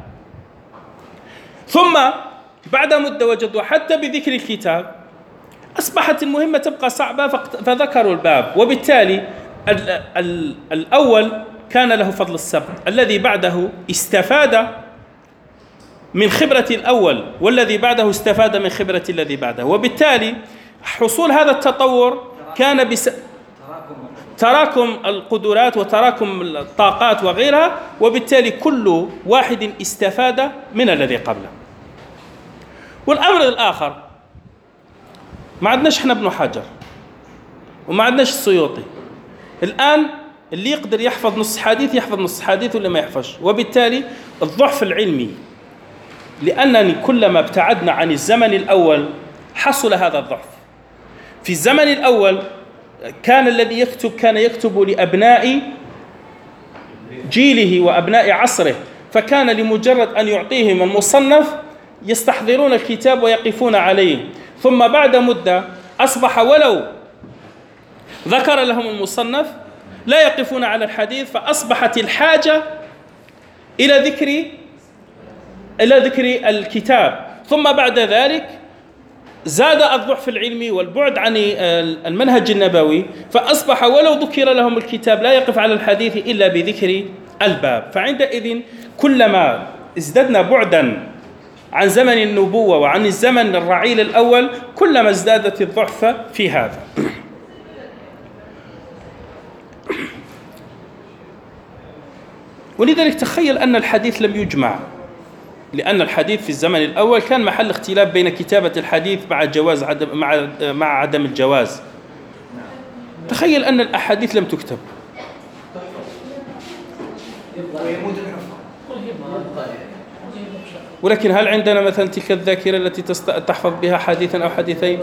ثم بعد مدة وجدوا حتى بذكر الكتاب أصبحت المهمة تبقى صعبة فذكروا الباب، وبالتالي الأول كان له فضل السبق، الذي بعده استفاد من خبرة الأول والذي بعده استفاد من خبرة الذي بعده، وبالتالي حصول هذا التطور كان تراكم القدرات وتراكم الطاقات وغيرها، وبالتالي كل واحد استفاد من الذي قبله. والأمر الآخر، ما عندناش احنا ابن حجر وما عندناش السيوطي، الآن اللي يقدر يحفظ نص حديث يحفظ نص حديث ولا ما يحفظش. وبالتالي الضعف العلمي، لأنني كلما ابتعدنا عن الزمن الأول حصل هذا الضعف. في الزمن الأول كان الذي يكتب كان يكتب لأبناء جيله وأبناء عصره، فكان لمجرد أن يعطيهم المصنف يستحضرون الكتاب ويقفون عليه، ثم بعد مدة أصبح ولو ذكر لهم المصنف لا يقفون على الحديث، فأصبحت الحاجة إلى ذكر الكتاب. ثم بعد ذلك زاد الضعف العلمي والبعد عن المنهج النبوي، فأصبح ولو ذكر لهم الكتاب لا يقف على الحديث إلا بذكر الباب. فعندئذ كلما ازددنا بعدا عن زمن النبوة وعن الزمن الرعيل الأول كلما ازدادت الضعف في هذا. ولذلك تخيل أن الحديث لم يجمع، لأن الحديث في الزمن الأول كان محل اختلاف بين كتابة الحديث مع جواز مع عدم الجواز. تخيل أن الأحاديث لم تكتب، ولكن هل عندنا مثلا تلك الذاكرة التي تحفظ بها حديثا أو حديثين؟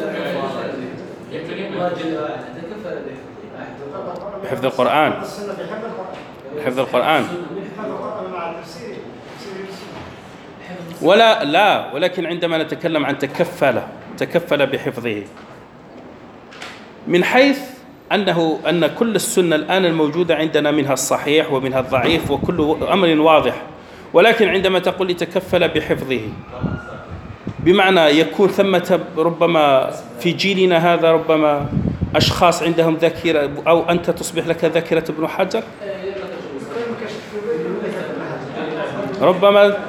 حفظ القرآن، حفظ القرآن لا، ولكن عندما نتكلم عن تكفل بحفظه، من حيث أن كل السنة الآن الموجودة عندنا منها الصحيح ومنها الضعيف وكل أمر واضح، ولكن عندما تقول لي تكفل بحفظه بمعنى يكون ثمة ربما في جيلنا هذا ربما أشخاص عندهم ذاكرة، أو أنت تصبح لك ذاكرة ابن حجر ربما.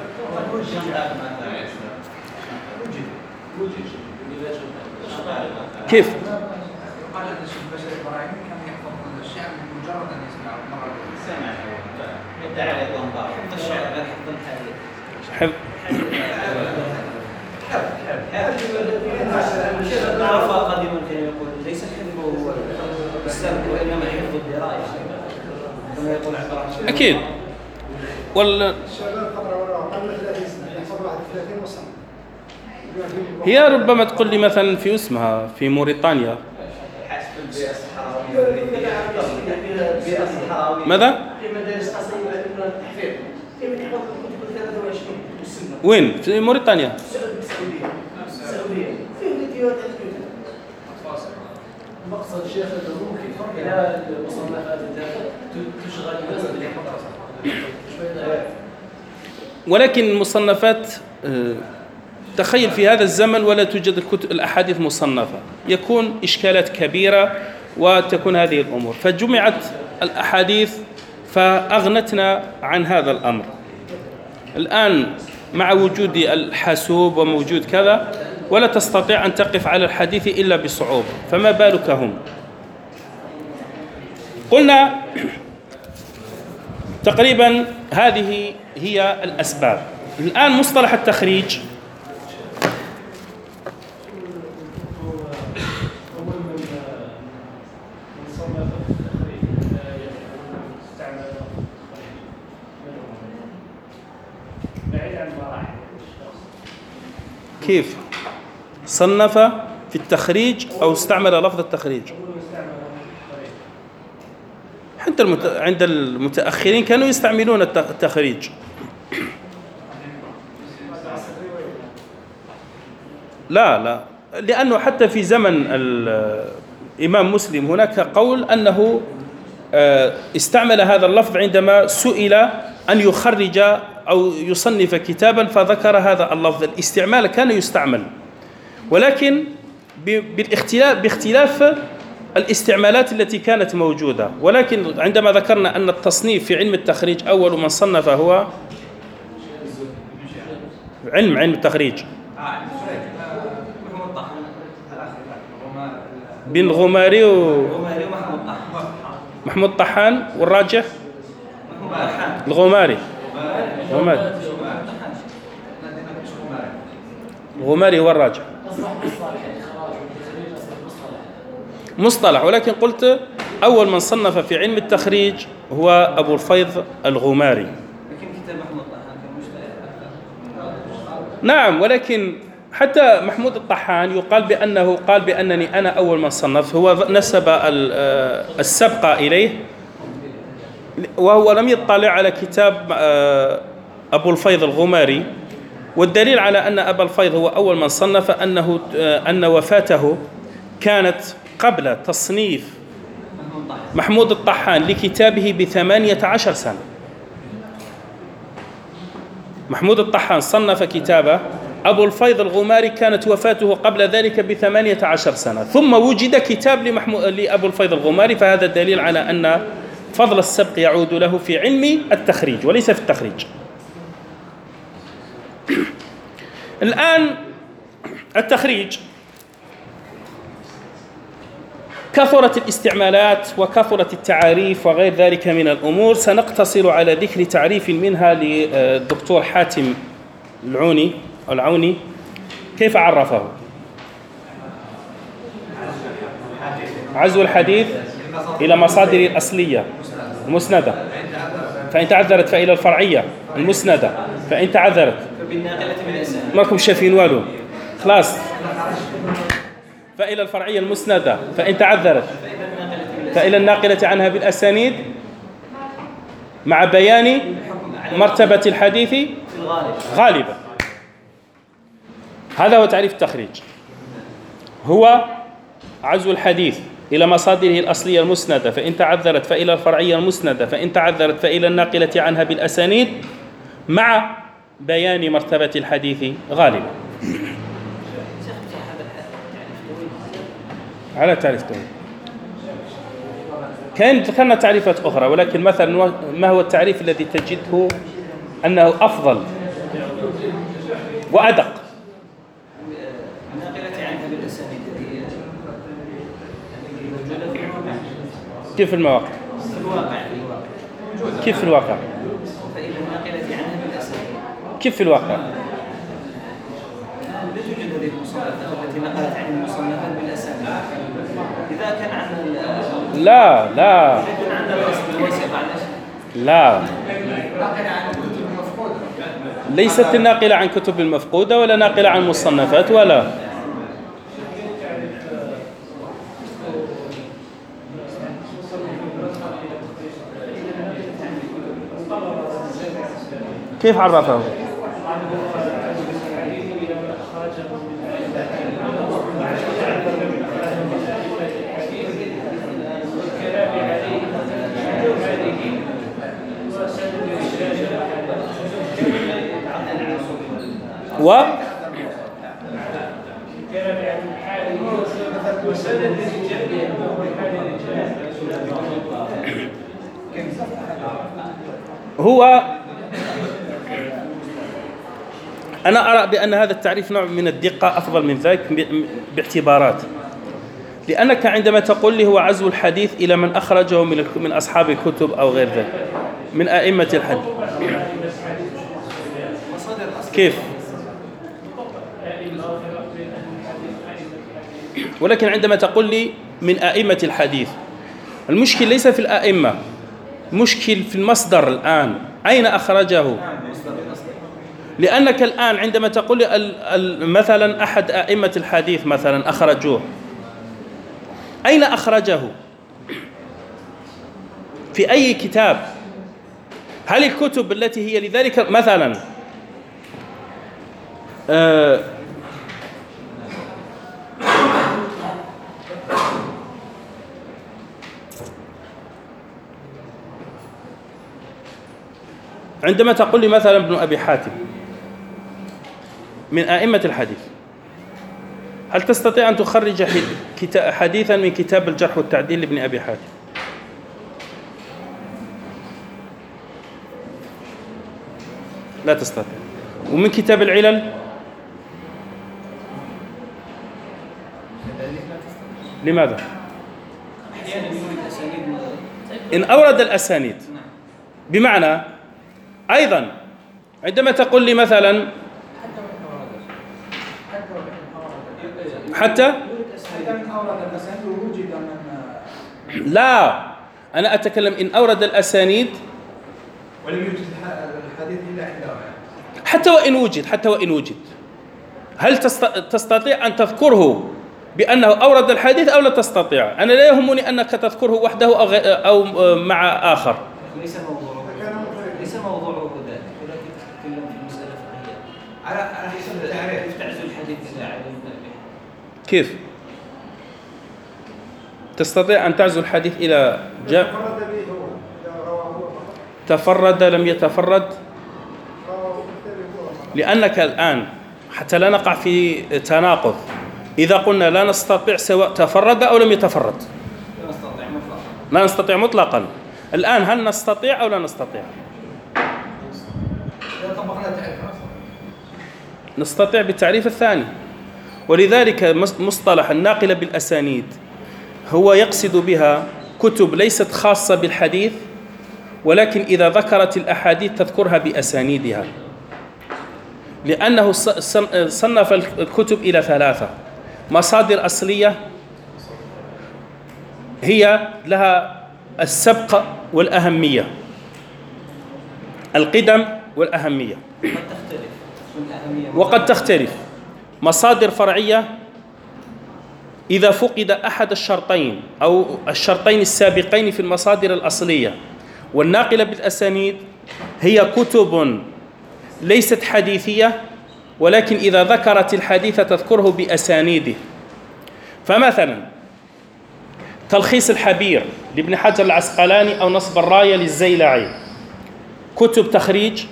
كيف؟ قال أن الشيخ بشير إبراهيم كان يحفظ الشعر بمجرد أن يسمع مرة سمع يدعي على الأنبار حفظ الشعر غير حفظ الحديث. نعرف قديما كان يقول ليس الحفظ هو السلب وإنما حفظ الدراية كما يقول عبارة. أكيد. هي ربما تقول لي مثلا في اسمها في موريتانيا ماذا؟ وين؟ في موريتانيا. مقصد الشيخ ممكن إلى المصنفات تشغل ولكن المصنفات تخيل في هذا الزمن ولا توجد الأحاديث مصنفة، يكون إشكالات كبيرة وتكون هذه الأمور، فجمعت الأحاديث فأغنتنا عن هذا الأمر. الآن مع وجود الحاسوب وموجود كذا ولا تستطيع أن تقف على الحديث إلا بصعوبة، فما بالك هم؟ قلنا تقريبا هذه هي الأسباب. الآن مصطلح التخريج. كيف صنف في التخريج أو استعمل لفظ التخريج؟ حتى عند المتأخرين كانوا يستعملون التخريج. لا، لأنه حتى في زمن الإمام مسلم هناك قول أنه استعمل هذا اللفظ عندما سئل أن يخرج أو يصنف كتابا فذكر هذا اللفظ. الاستعمال كان يستعمل، ولكن باختلاف الاستعمالات التي كانت موجودة. ولكن عندما ذكرنا أن التصنيف في علم التخريج أول من صنف هو علم التخريج بن غماري ومحمود طحان، والراجح الغماري. الغماري هو الراجح مصطلح. ولكن قلت أول من صنف في علم التخريج هو أبو الفيض الغماري. لكن كتاب محمود الطحان كان مشتهر. نعم، ولكن حتى محمود الطحان قال بأنني أنا أول من صنف. هو نسب السبق إليه، وهو لم يطلع على كتاب أبو الفيض الغماري. والدليل على أن أبا الفيض هو أول من صنف أن وفاته كانت قبل تصنيف محمود الطحان لكتابه ب18 سنة. محمود الطحان صنف كتابه، أبو الفيض الغماري كانت وفاته قبل ذلك ب18 سنة، ثم وجد كتاب لأبو الفيض الغماري. فهذا دليل على أن فضل السبق يعود له في علم التخريج وليس في التخريج. الآن التخريج كثرت الاستعمالات وكثرت التعاريف وغير ذلك من الأمور. سنقتصر على ذكر تعريف منها للدكتور حاتم العوني. كيف عرفه؟ عزو الحديث إلى مصادر الأصلية المسندة، فإن تعذرت فإلى الفرعية المسندة، فإن تعذرت فبالناقلة بالأسانيد. ماكم شايفين والو، خلاص. فإلى الفرعية المسندة، فإن تعذرت فإلى الناقلة عنها بالأسانيد، مع بيان مرتبة الحديث في الغالب غالبا. هذا هو تعريف التخريج. هو عزو الحديث إلى مصادره الأصلية المسندة، فإن تعذرت فإلى الفرعية المسندة، فإن تعذرت فإلى الناقلة عنها بالأسانيد، مع بيان مرتبة الحديث غالبا. على تعريف طويل. ذكرنا تعريفات أخرى، ولكن مثلا ما هو التعريف الذي تجده أنه أفضل وأدق؟ الناقلة عنها بالأسانيد كيف في المواقع؟ في الواقع كيف في الواقع؟ فإلى الناقلة عنها بالأسانيد. كيف في الواقع؟ لا توجد هذه المصنفات التي نقلت عن المصنفات بالأسانيد. إذا كان عن لا إذا كان عندنا الاسم الوثيق على الأشياء. لا، ناقل عن الكتب المفقودة. ليست الناقلة عن كتب المفقودة ولا ناقلة عن مصنفات ولا. كيف عرفه؟ هو أنا أرى بأن هذا التعريف نوع من الدقة أفضل من ذلك باعتبارات. لأنك عندما تقول لي هو عزو الحديث إلى من أخرجه من أصحاب الكتب أو غير ذلك من أئمة الحديث، كيف؟ ولكن عندما تقول لي من أئمة الحديث، المشكل ليس في الأئمة، مشكل في المصدر. الآن أين أخرجه؟ لأنك الآن عندما تقول مثلا أحد أئمة الحديث مثلا أخرجوه، أين أخرجه؟ في أي كتاب؟ هل الكتب التي هي لذلك مثلا عندما تقول لي مثلا ابن أبي حاتم من أئمة الحديث، هل تستطيع أن تخرج حديثا من كتاب الجرح والتعديل لابن أبي حاتم؟ لا تستطيع. ومن كتاب العلل لماذا؟ إن أورد الأسانيد، بمعنى أيضا عندما تقول لي مثلا حتى من أورد الأسانيد ووجد لا، أنا أتكلم إن أورد الأسانيد ولم يوجد الحديث إلا عنده حتى وإن وجد هل تستطيع أن تذكره بأنه أورد الحديث أو لا تستطيع؟ أنا لا يهمني أنك تذكره وحده أو مع آخر. ليس موضوعه ذلك، ولكن تتكلم في المسألة الفقهية على حسب التعريف. تعزو الحديث إلى علم به. كيف تستطيع أن تعزو الحديث إلى تفرد لم يتفرد؟ لأنك الآن حتى لا نقع في تناقض، إذا قلنا لا نستطيع سواء تفرد أو لم يتفرد، لا نستطيع مطلقا. الآن هل نستطيع أو لا نستطيع؟ نستطيع بالتعريف الثاني. ولذلك مصطلح الناقل بالأسانيد هو يقصد بها كتب ليست خاصة بالحديث، ولكن إذا ذكرت الأحاديث تذكرها بأسانيدها، لأنه صنف الكتب إلى 3: مصادر أصلية هي لها السبق والأهمية، القدم والأهمية، وقد تختلف. مصادر فرعية إذا فقد أحد الشرطين أو الشرطين السابقين في المصادر الأصلية. والناقلة بالأسانيد هي كتب ليست حديثية، ولكن إذا ذكرت الحديث تذكره بأسانيده. فمثلا تلخيص الحبير لابن حجر العسقلاني أو نصب الراية للزيلعي كتب تخريج،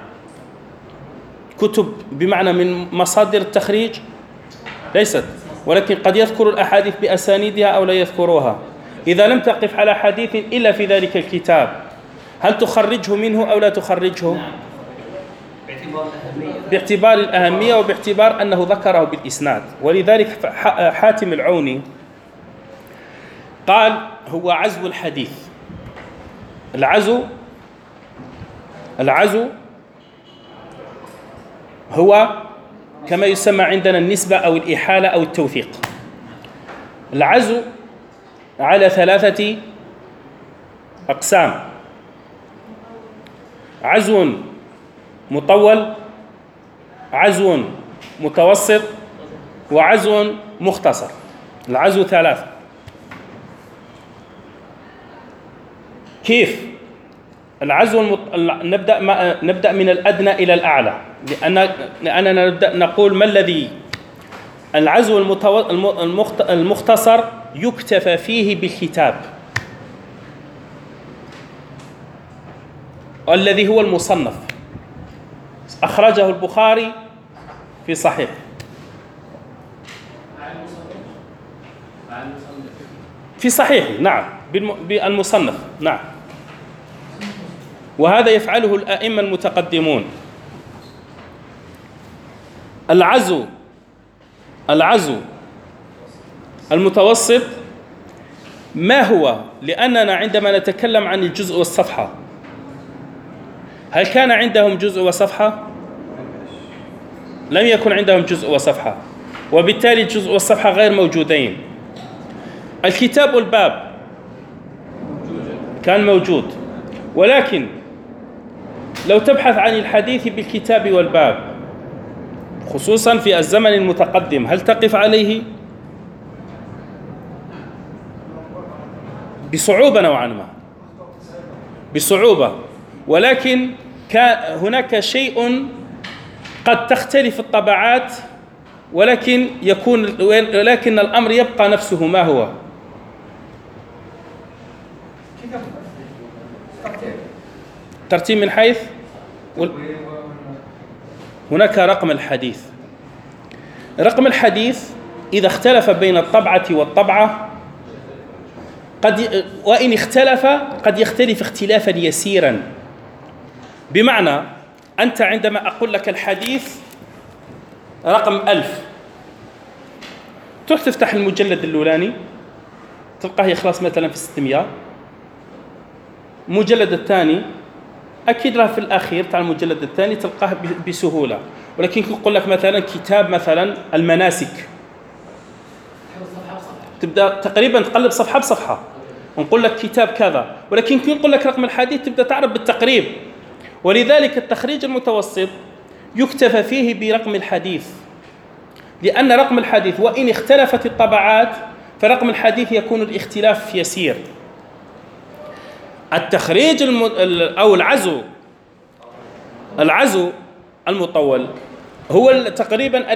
كتب بمعنى من مصادر التخريج ليست، ولكن قد يذكر الأحاديث بأسانيدها أو لا يذكروها. إذا لم تقف على حديث إلا في ذلك الكتاب هل تخرجه منه أو لا تخرجه؟ باعتبار الأهمية وباعتبار أنه ذكره بالإسناد. ولذلك حاتم العوني قال هو عزو الحديث. العزو هو كما يسمى عندنا النسبة أو الإحالة أو التوثيق. العزو على 3 أقسام: عزو مطول، عزو متوسط، وعزو مختصر. العزو 3. كيف؟ العزو نبدأ من الأدنى إلى الأعلى، لأننا نبدأ نقول ما الذي العزو المختصر يكتفى فيه بالكتاب الذي هو المصنف، أخرجه البخاري في صحيح. في صحيح، نعم، بالمصنف، نعم. وهذا يفعله الأئمة المتقدمون. العزو المتوسط ما هو؟ لأننا عندما نتكلم عن الجزء والصفحة، هل كان عندهم جزء وصفحة؟ لم يكن عندهم جزء وصفحة، وبالتالي الجزء والصفحة غير موجودين. الكتاب والباب كان موجود، ولكن لو تبحث عن الحديث بالكتاب والباب خصوصا في الزمن المتقدم هل تقف عليه؟ بصعوبة نوعا ما، بصعوبة. ولكن كان هناك شيء قد تختلف الطبعات، ولكن الأمر يبقى نفسه. ما هو؟ ترتيب من حيث هناك رقم الحديث. رقم الحديث إذا اختلف بين الطبعة والطبعة وإن اختلف قد يختلف اختلافا يسيرا. بمعنى أنت عندما أقول لك الحديث رقم 1000 تفتح المجلد الأولاني تلقاه يخلص مثلا في 600. المجلد الثاني أكيد له في الأخير تاع المجلد الثاني تلقاه بسهولة. ولكن يقول لك مثلا كتاب مثلا المناسك تبدأ تقريبا تقلب صفحة بصفحة، ونقول لك كتاب كذا، ولكن كي نقول لك رقم الحديث تبدأ تعرف بالتقريب. ولذلك التخريج المتوسط يكتفى فيه برقم الحديث، لأن رقم الحديث وإن اختلفت الطبعات فرقم الحديث يكون الاختلاف يسير. التخريج أو العزو المطول هو تقريبا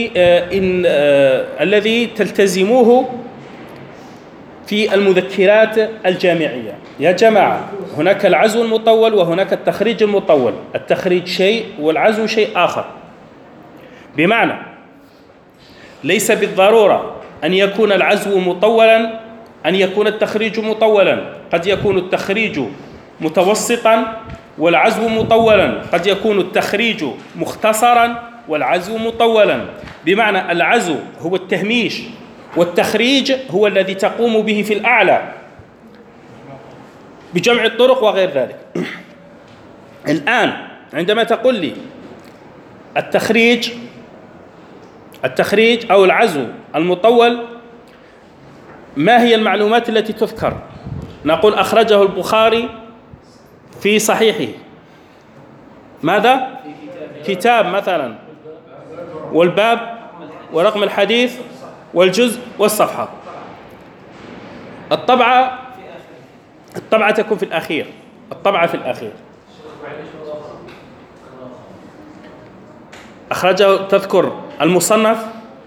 الذي تلتزموه في المذكرات الجامعية. يا جماعة، هناك العزو المطول وهناك التخريج المطول. التخريج شيء والعزو شيء آخر، بمعنى ليس بالضرورة أن يكون العزو مطولا أن يكون التخريج مطولا. قد يكون التخريج متوسطا والعزو مطولا، قد يكون التخريج مختصرا والعزو مطولا. بمعنى العزو هو التهميش، والتخريج هو الذي تقوم به في الأعلى بجمع الطرق وغير ذلك. الآن عندما تقول لي التخريج أو العزو المطول، ما هي المعلومات التي تذكر؟ نقول أخرجه البخاري في صحيحه. ماذا؟ كتاب مثلا، والباب ورقم الحديث والجزء والصفحة. الطبعة تكون في الأخير. أخرجه، تذكر المصنف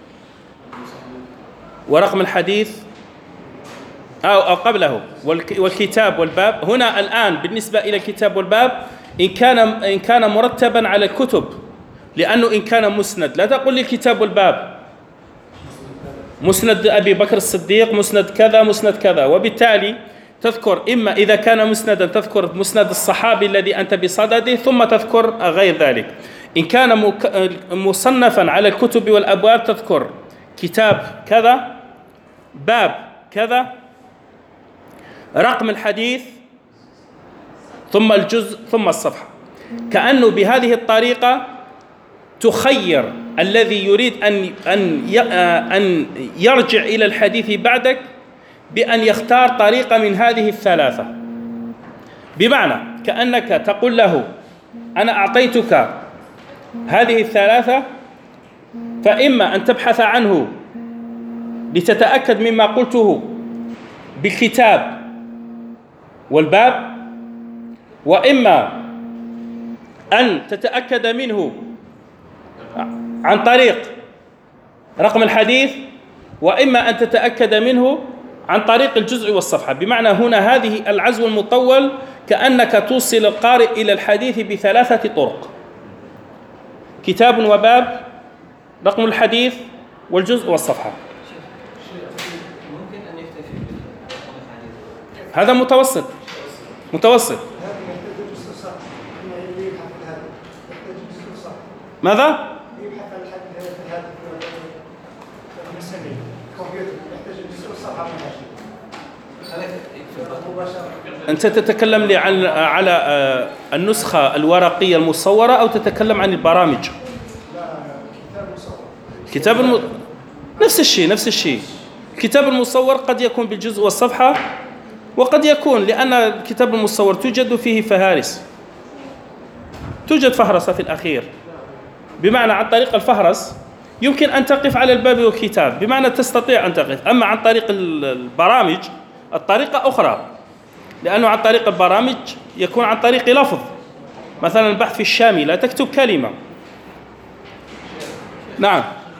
ورقم الحديث أو قبله والكتاب والباب. هنا الآن بالنسبة إلى الكتاب والباب إن كان مرتبا على الكتب، لأنه إن كان مسند لا تقول لي الكتاب والباب، مسند أبي بكر الصديق، مسند كذا، مسند كذا. وبالتالي تذكر إما إذا كان مسندا تذكر مسند الصحابي الذي أنت بصدده، ثم تذكر غير ذلك. إن كان مصنفا على الكتب والأبواب تذكر كتاب كذا، باب كذا، رقم الحديث، ثم الجزء، ثم الصفحة. كأنه بهذه الطريقة تخير الذي يريد أن يرجع إلى الحديث بعدك بأن يختار طريقة من هذه الثلاثة. بمعنى كأنك تقول له أنا أعطيتك هذه الثلاثة، فإما أن تبحث عنه لتتأكد مما قلته بالكتاب والباب، وإما أن تتأكد منه عن طريق رقم الحديث، وإما أن تتأكد منه عن طريق الجزء والصفحة. بمعنى هنا هذه العزو المطول كأنك توصل القارئ إلى الحديث بثلاثة طرق: كتاب وباب، رقم الحديث، والجزء والصفحة. ممكن أن يكتفي برقم الحديث. هذا متوسط. ماذا؟ أنت تتكلم لي على النسخة الورقية المصورة أو تتكلم عن البرامج؟ كتاب نفس الشيء. الكتاب المصور قد يكون بالجزء والصفحة، وقد يكون لأن الكتاب المصور توجد فيه فهارس، توجد فهرسة في الأخير. بمعنى عن طريق الفهرس يمكن أن تقف على الباب والكتاب، بمعنى تستطيع أن تقف. أما عن طريق البرامج الطريقة أخرى، لأنه عن طريق البرامج يكون عن طريق لفظ. مثلا البحث في الشامي لا تكتب كلمة. نعم،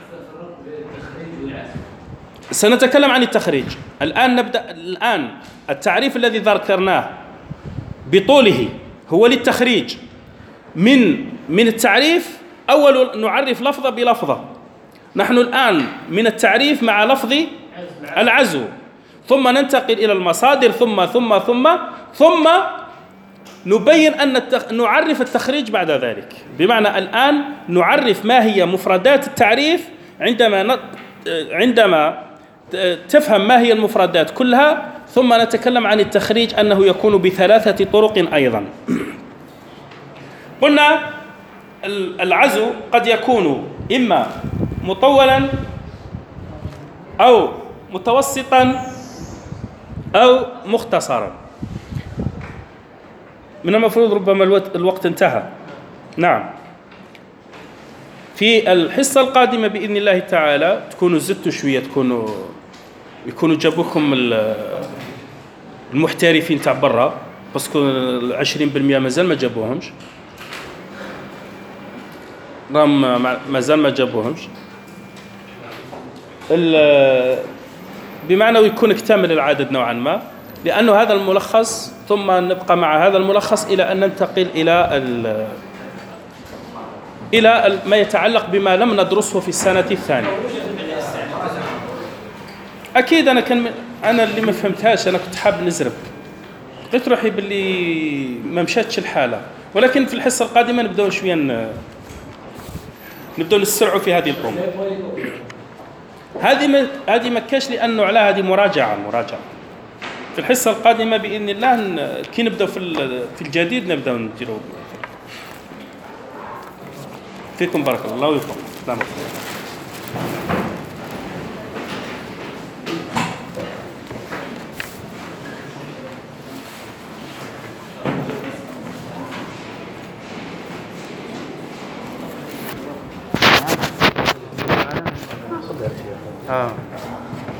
سنتكلم عن التخريج. الآن نبدأ. الآن التعريف الذي ذكرناه بطوله هو للتخريج. من التعريف أول نعرف لفظة بلفظة. نحن الآن من التعريف مع لفظ العزو، ثم ننتقل إلى المصادر، ثم نبين أن نعرف التخريج بعد ذلك. بمعنى الآن نعرف ما هي مفردات التعريف عندما تفهم ما هي المفردات كلها، ثم نتكلم عن التخريج أنه يكون بثلاثة طرق أيضا. قلنا العزو قد يكون إما مطولا أو متوسطا أو مختصرا. من المفروض ربما الوقت انتهى. نعم، في الحصة القادمة بإذن الله تعالى تكونوا زدتوا شوية، يكونوا جابوكم المحترفين تاع برا، باسكو 20% مازال ما جابوهمش، راهم مازال ما جابوهمش، بمعنى يكون اكتمل العدد نوعا ما، لأنه هذا الملخص ثم نبقى مع هذا الملخص إلى أن ننتقل إلى ما يتعلق بما لم ندرسه في السنة الثانية. أكيد أنا اللي ما فهمتهاش، أنا كنت حاب نزرب، قلت روحي باللي ما مشاتش الحالة، ولكن في الحصة القادمة نبدأ شوية نبدأ نسرعوا في هذه الأمور. هذه ما كاش، لأنه على هذه مراجعة في الحصة القادمة بإذن الله. كي نبدأ في الجديد نبدأ نديروا. فيكم بارك الله ويكم. سلام.